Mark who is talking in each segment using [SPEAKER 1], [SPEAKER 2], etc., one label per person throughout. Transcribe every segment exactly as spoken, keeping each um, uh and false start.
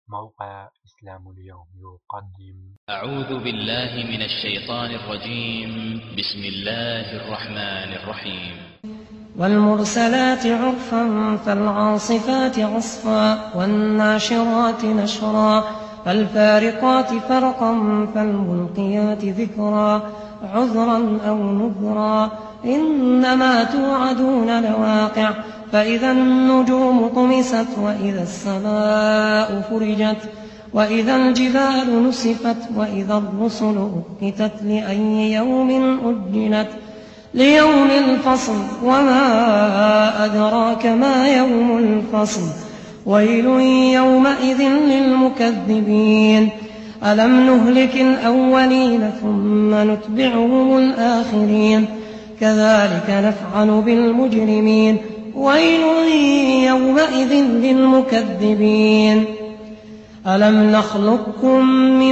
[SPEAKER 1] موقع إسلام اليوم يقدم.
[SPEAKER 2] أعوذ بالله من الشيطان الرجيم. بسم الله الرحمن الرحيم.
[SPEAKER 3] والمرسلات عرفا فالعاصفات عصفا والناشرات نشرا فالفارقات فرقا فالملقيات ذكرا عذرا أو نذرا إنما توعدون لواقع فإذا النجوم طمست وإذا السماء فرجت وإذا الجبال نسفت وإذا الرسل أقتت لأي يوم أجلت ليوم الفصل وما أدراك ما يوم الفصل ويل يومئذ للمكذبين ألم نهلك الأولين ثم نتبعهم الآخرين كذلك نفعل بالمجرمين ويل يومئذ للمكذبين ألم نخلقكم من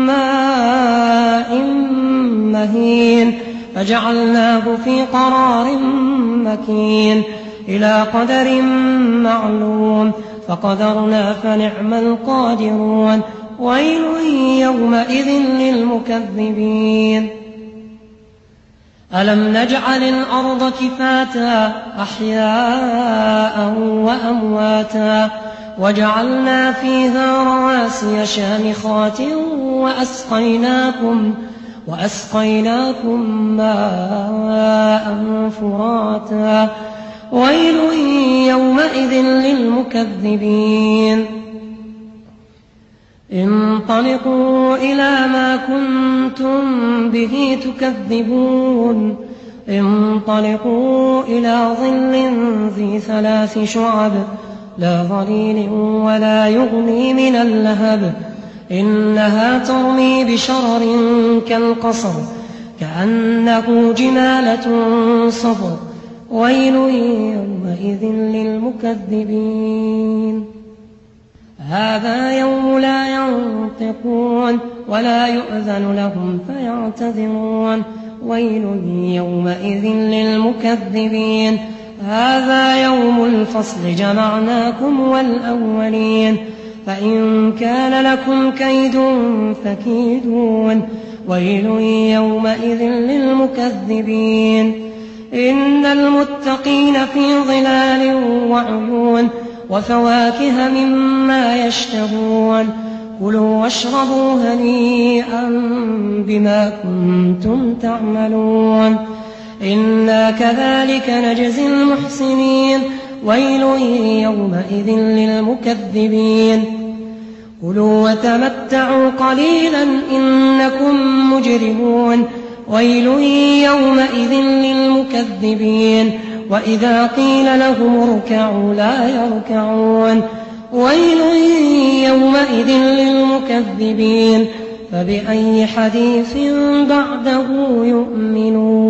[SPEAKER 3] ماء مهين فجعلناه في قرار مكين إلى قدر معلوم فقدرنا فنعم القادرون ويل يومئذ للمكذبين ألم نجعل الأرض كفاتا أحياء وأمواتا وجعلنا فيها رواسي شامخات وأسقيناكم وأسقيناكم ماء فراتا ويل يومئذ للمكذبين انطلقوا إلى ما كنتم به تكذبون انطلقوا إلى ظل ذي ثلاث شعب لا ظليل ولا يغني من اللهب إنها ترمي بشرر كالقصر كأنه جمالة صفر ويل يومئذ للمكذبين هذا يوم لا ينطقون ولا يؤذن لهم فيعتذرون ويل يومئذ للمكذبين هذا يوم الفصل جمعناكم والأولين فإن كان لكم كيد فكيدون ويل يومئذ للمكذبين إن المتقين في ظلال وعيون وفواكه مما يشتهون كلوا واشربوا هنيئا بما كنتم تعملون إنا كذلك نجزي المحسنين ويل يومئذ للمكذبين كلوا وتمتعوا قليلا إنكم مجرمون ويل يومئذ للمكذبين وإذا قيل لهم اركعوا لا يركعون ويل يومئذ للمكذبين فبأي حديث بعده يؤمنون.